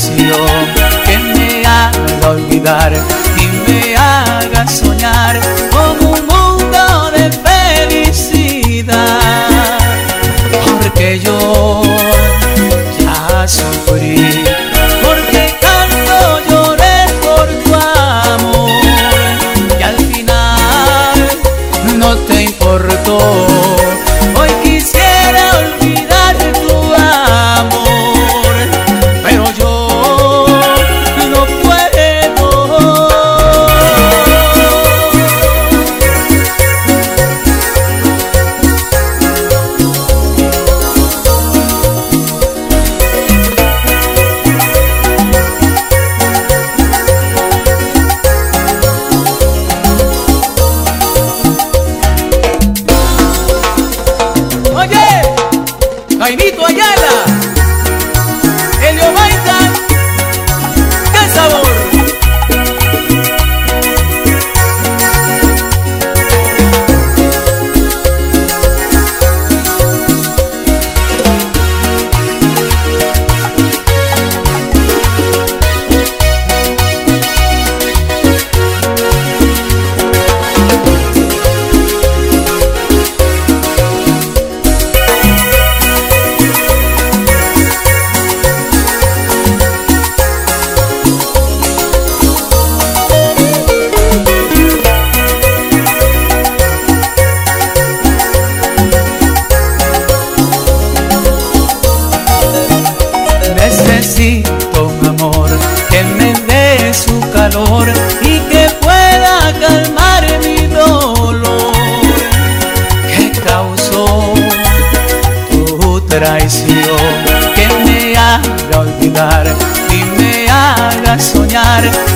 traición que me haga olvidar y me haga soñar con un mundo de felicidad. Porque yo ya sufrí, porque tanto lloré por tu amor y al final no te importó. Hoy quisiera olvidar tu amor, pero yo no puedo. Oye, Jaimito Ayala, Elio Maitan, ¡qué sabor! Necesito un amor que me dé su calor y que pueda calmar mi dolor que causó tu traición, que me haga olvidar y me haga soñar